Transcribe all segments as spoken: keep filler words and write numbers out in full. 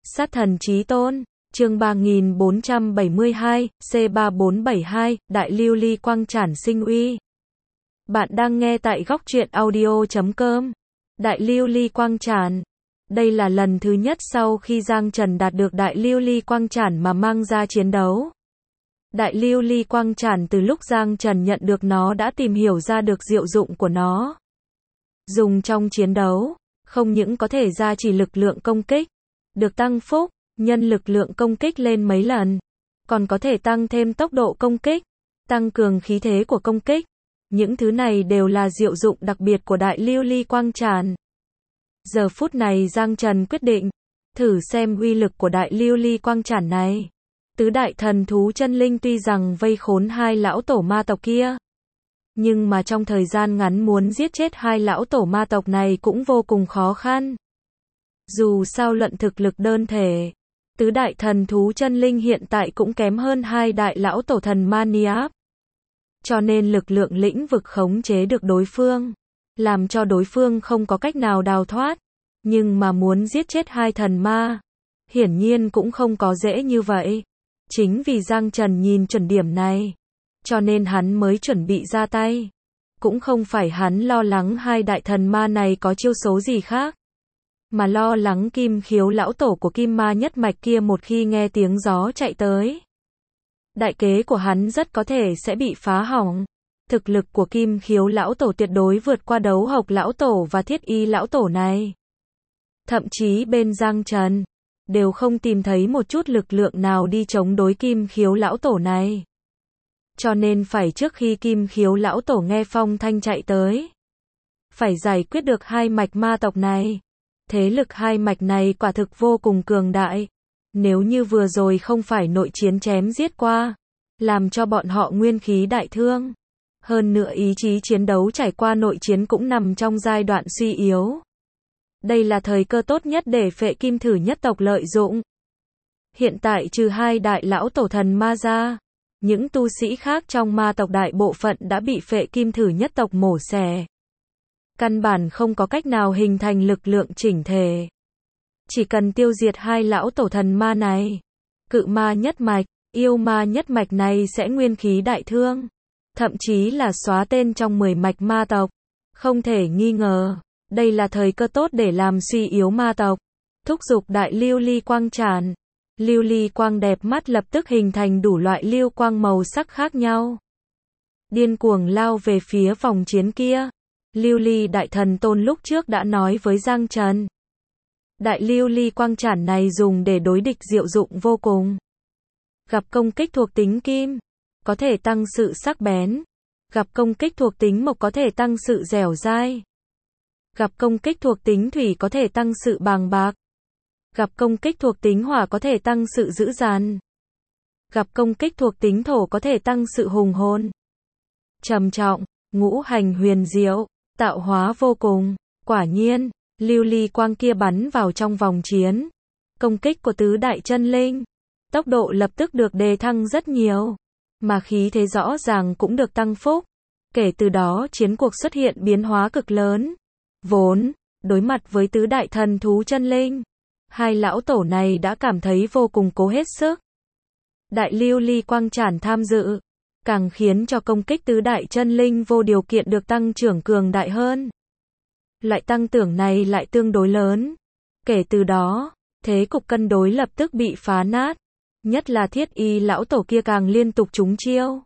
Sát thần chí tôn, chương ba nghìn bốn trăm bảy mươi hai, C ba bốn bảy hai, Đại Lưu Ly Quang Trảm Sinh Uy. Bạn đang nghe tại góc truyện audio chấm com. Đại Lưu Ly Quang Trảm. Đây là lần thứ nhất sau khi Giang Trần đạt được Đại Lưu Ly Quang Trảm mà mang ra chiến đấu. Đại Lưu Ly Quang Trảm từ lúc Giang Trần nhận được nó đã tìm hiểu ra được diệu dụng của nó. Dùng trong chiến đấu, không những có thể gia trì lực lượng công kích, được tăng phúc, nhân lực lượng công kích lên mấy lần, còn có thể tăng thêm tốc độ công kích, tăng cường khí thế của công kích. Những thứ này đều là diệu dụng đặc biệt của Đại Lưu Ly Quang Trảm. Giờ phút này Giang Trần quyết định thử xem uy lực của Đại Lưu Ly Quang Trảm này. Tứ đại thần thú chân linh tuy rằng vây khốn hai lão tổ ma tộc kia, nhưng mà trong thời gian ngắn muốn giết chết hai lão tổ ma tộc này cũng vô cùng khó khăn. Dù sao luận thực lực đơn thể, tứ đại thần thú chân linh hiện tại cũng kém hơn hai đại lão tổ thần ma Niáp. Cho nên lực lượng lĩnh vực khống chế được đối phương, làm cho đối phương không có cách nào đào thoát. Nhưng mà muốn giết chết hai thần ma, hiển nhiên cũng không có dễ như vậy. Chính vì Giang Trần nhìn chuẩn điểm này, cho nên hắn mới chuẩn bị ra tay. Cũng không phải hắn lo lắng hai đại thần ma này có chiêu số gì khác, mà lo lắng Kim Khiếu lão tổ của Kim Ma nhất mạch kia một khi nghe tiếng gió chạy tới, đại kế của hắn rất có thể sẽ bị phá hỏng. Thực lực của Kim Khiếu lão tổ tuyệt đối vượt qua Đấu Hộc lão tổ và Thiết Y lão tổ này. Thậm chí bên Giang Trần đều không tìm thấy một chút lực lượng nào đi chống đối Kim Khiếu lão tổ này. Cho nên phải trước khi Kim Khiếu lão tổ nghe phong thanh chạy tới, phải giải quyết được hai mạch ma tộc này. Thế lực hai mạch này quả thực vô cùng cường đại. Nếu như vừa rồi không phải nội chiến chém giết qua, làm cho bọn họ nguyên khí đại thương, hơn nữa ý chí chiến đấu trải qua nội chiến cũng nằm trong giai đoạn suy yếu. Đây là thời cơ tốt nhất để Phệ Kim Thử nhất tộc lợi dụng. Hiện tại trừ hai đại lão tổ thần ma ra, những tu sĩ khác trong ma tộc đại bộ phận đã bị Phệ Kim Thử nhất tộc mổ xẻ. Căn bản không có cách nào hình thành lực lượng chỉnh thể. Chỉ cần tiêu diệt hai lão tổ thần ma này, Cự Ma nhất mạch, Yêu Ma nhất mạch này sẽ nguyên khí đại thương, thậm chí là xóa tên trong mười mạch ma tộc. Không thể nghi ngờ, đây là thời cơ tốt để làm suy yếu ma tộc. Thúc giục Đại Lưu Ly Quang Trảm. Lưu ly quang đẹp mắt lập tức hình thành đủ loại lưu quang màu sắc khác nhau, điên cuồng lao về phía vòng chiến kia. Lưu Ly Đại Thần Tôn lúc trước đã nói với Giang Trần, Đại Lưu Ly Quang Trảm này dùng để đối địch diệu dụng vô cùng. Gặp công kích thuộc tính kim, có thể tăng sự sắc bén. Gặp công kích thuộc tính mộc có thể tăng sự dẻo dai. Gặp công kích thuộc tính thủy có thể tăng sự bàng bạc. Gặp công kích thuộc tính hỏa có thể tăng sự dữ dằn. Gặp công kích thuộc tính thổ có thể tăng sự hùng hồn, trầm trọng, ngũ hành huyền diệu, tạo hóa vô cùng. Quả nhiên, lưu ly quang kia bắn vào trong vòng chiến. Công kích của tứ đại chân linh, tốc độ lập tức được đề thăng rất nhiều, mà khí thế rõ ràng cũng được tăng phúc. Kể từ đó chiến cuộc xuất hiện biến hóa cực lớn. Vốn, đối mặt với tứ đại thần thú chân linh, hai lão tổ này đã cảm thấy vô cùng cố hết sức. Đại Lưu Ly Quang Trảm tham dự, càng khiến cho công kích tứ đại chân linh vô điều kiện được tăng trưởng cường đại hơn. Loại tăng trưởng này lại tương đối lớn. Kể từ đó, thế cục cân đối lập tức bị phá nát. Nhất là Thiết Y lão tổ kia càng liên tục trúng chiêu.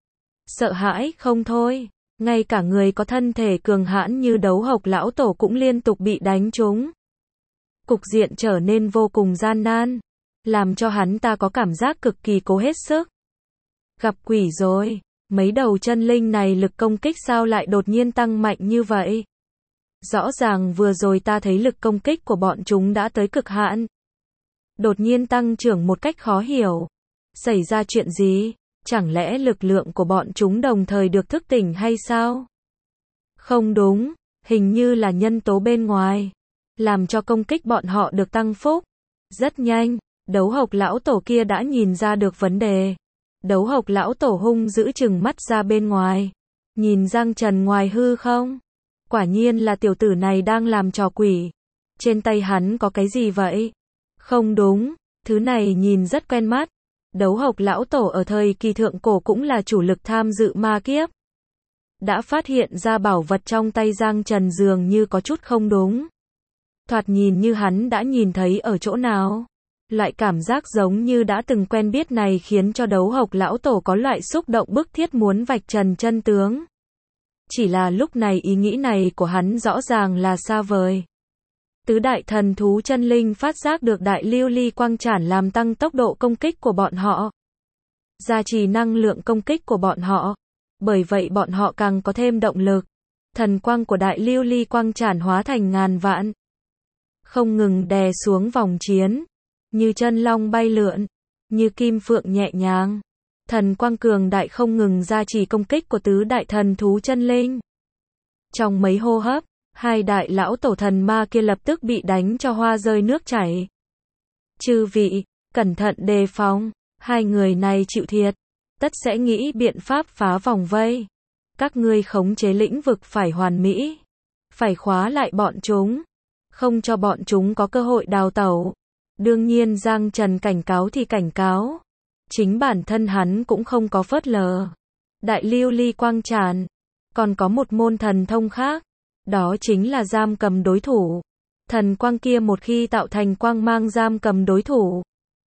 Sợ hãi không thôi, ngay cả người có thân thể cường hãn như Đấu Hộc lão tổ cũng liên tục bị đánh trúng. Cục diện trở nên vô cùng gian nan, làm cho hắn ta có cảm giác cực kỳ cố hết sức. Gặp quỷ rồi, mấy đầu chân linh này lực công kích sao lại đột nhiên tăng mạnh như vậy? Rõ ràng vừa rồi ta thấy lực công kích của bọn chúng đã tới cực hạn, đột nhiên tăng trưởng một cách khó hiểu. Xảy ra chuyện gì? Chẳng lẽ lực lượng của bọn chúng đồng thời được thức tỉnh hay sao? Không đúng, hình như là nhân tố bên ngoài, làm cho công kích bọn họ được tăng phúc. Rất nhanh, Đấu Hộc lão tổ kia đã nhìn ra được vấn đề. Đấu Hộc lão tổ hung dữ chừng mắt ra bên ngoài, nhìn Giang Trần ngoài hư không. Quả nhiên là tiểu tử này đang làm trò quỷ. Trên tay hắn có cái gì vậy? Không đúng, thứ này nhìn rất quen mắt. Đấu Hộc lão tổ ở thời kỳ thượng cổ cũng là chủ lực tham dự ma kiếp. Đã phát hiện ra bảo vật trong tay Giang Trần dường như có chút không đúng. Thoạt nhìn như hắn đã nhìn thấy ở chỗ nào. Loại cảm giác giống như đã từng quen biết này khiến cho Đấu Hộc lão tổ có loại xúc động bức thiết muốn vạch trần chân tướng. Chỉ là lúc này ý nghĩ này của hắn rõ ràng là xa vời. Tứ đại thần thú chân linh phát giác được đại lưu ly quang chản làm tăng tốc độ công kích của bọn họ. Gia trì năng lượng công kích của bọn họ. Bởi vậy bọn họ càng có thêm động lực. Thần quang của đại lưu ly quang chản hóa thành ngàn vạn. Không ngừng đè xuống vòng chiến. Như chân long bay lượn. Như kim phượng nhẹ nhàng. Thần quang cường đại không ngừng gia trì công kích của tứ đại thần thú chân linh. Trong mấy hô hấp, hai đại lão tổ thần ma kia lập tức bị đánh cho hoa rơi nước chảy. Chư vị, cẩn thận đề phòng, hai người này chịu thiệt, tất sẽ nghĩ biện pháp phá vòng vây. Các ngươi khống chế lĩnh vực phải hoàn mỹ, phải khóa lại bọn chúng, không cho bọn chúng có cơ hội đào tẩu. Đương nhiên Giang Trần cảnh cáo thì cảnh cáo, chính bản thân hắn cũng không có phớt lờ. Đại lưu ly quang tràn, còn có một môn thần thông khác. Đó chính là giam cầm đối thủ. Thần quang kia một khi tạo thành quang mang giam cầm đối thủ.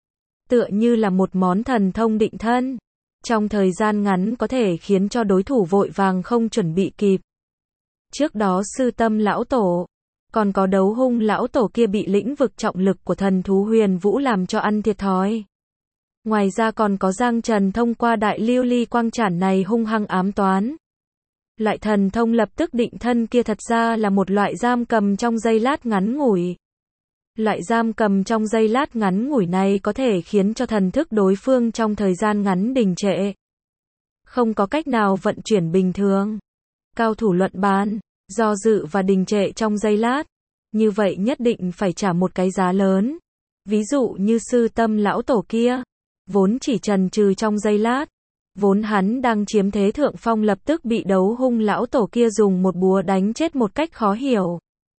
Tựa như là một món thần thông định thân. Trong thời gian ngắn có thể khiến cho đối thủ vội vàng không chuẩn bị kịp. Trước đó sư tâm lão tổ, còn có đấu hung lão tổ kia bị lĩnh vực trọng lực của thần thú huyền vũ làm cho ăn thiệt thòi. Ngoài ra còn có Giang Trần thông qua đại lưu ly quang chản này hung hăng ám toán. Loại thần thông lập tức định thân kia thật ra là một loại giam cầm trong giây lát ngắn ngủi. Loại giam cầm trong giây lát ngắn ngủi này có thể khiến cho thần thức đối phương trong thời gian ngắn đình trệ. Không có cách nào vận chuyển bình thường. Cao thủ luận bàn, do dự và đình trệ trong giây lát. Như vậy nhất định phải trả một cái giá lớn. Ví dụ như sư tâm lão tổ kia, vốn chỉ chần chừ trong giây lát. Vốn hắn đang chiếm thế thượng phong lập tức bị đấu hung lão tổ kia dùng một búa đánh chết một cách khó hiểu.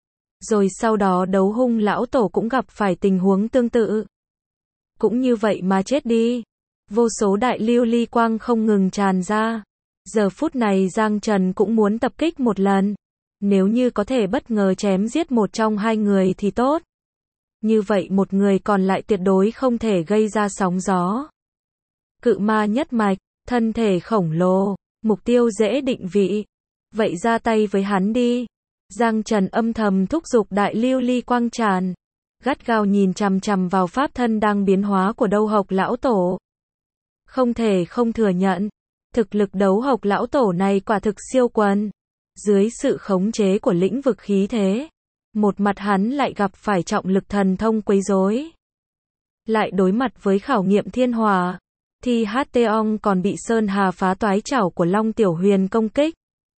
Rồi sau đó đấu hung lão tổ cũng gặp phải tình huống tương tự. Cũng như vậy mà chết đi. Vô số đại lưu ly quang không ngừng tràn ra. Giờ phút này Giang Trần cũng muốn tập kích một lần. Nếu như có thể bất ngờ chém giết một trong hai người thì tốt. Như vậy một người còn lại tuyệt đối không thể gây ra sóng gió. Cự ma nhất mạch. Thân thể khổng lồ, mục tiêu dễ định vị. Vậy ra tay với hắn đi. Giang Trần âm thầm thúc giục đại lưu ly quang tràn. Gắt gao nhìn chằm chằm vào pháp thân đang biến hóa của Đấu Hộc lão tổ. Không thể không thừa nhận. Thực lực Đấu Hộc lão tổ này quả thực siêu quần. Dưới sự khống chế của lĩnh vực khí thế. Một mặt hắn lại gặp phải trọng lực thần thông quấy rối. Lại đối mặt với khảo nghiệm thiên hỏa. Thì Htheon còn bị Sơn Hà phá toái chảo của Long Tiểu Huyền công kích.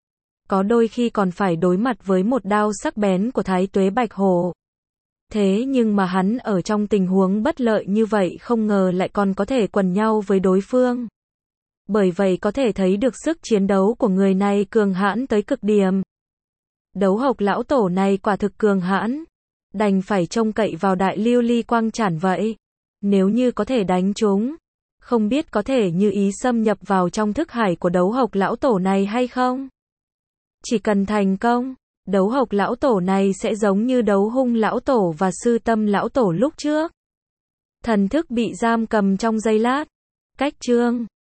Có đôi khi còn phải đối mặt với một đao sắc bén của Thái Tuế Bạch Hổ. Thế nhưng mà hắn ở trong tình huống bất lợi như vậy không ngờ lại còn có thể quần nhau với đối phương. Bởi vậy có thể thấy được sức chiến đấu của người này cường hãn tới cực điểm. Đấu Hộc lão tổ này quả thực cường hãn. Đành phải trông cậy vào đại lưu ly quang chản vậy. Nếu như có thể đánh chúng. Không biết có thể như ý xâm nhập vào trong thức hải của Đấu Hộc lão tổ này hay không? Chỉ cần thành công, Đấu Hộc lão tổ này sẽ giống như đấu hung lão tổ và sư tâm lão tổ lúc trước. Thần thức bị giam cầm trong giây lát. Cách chương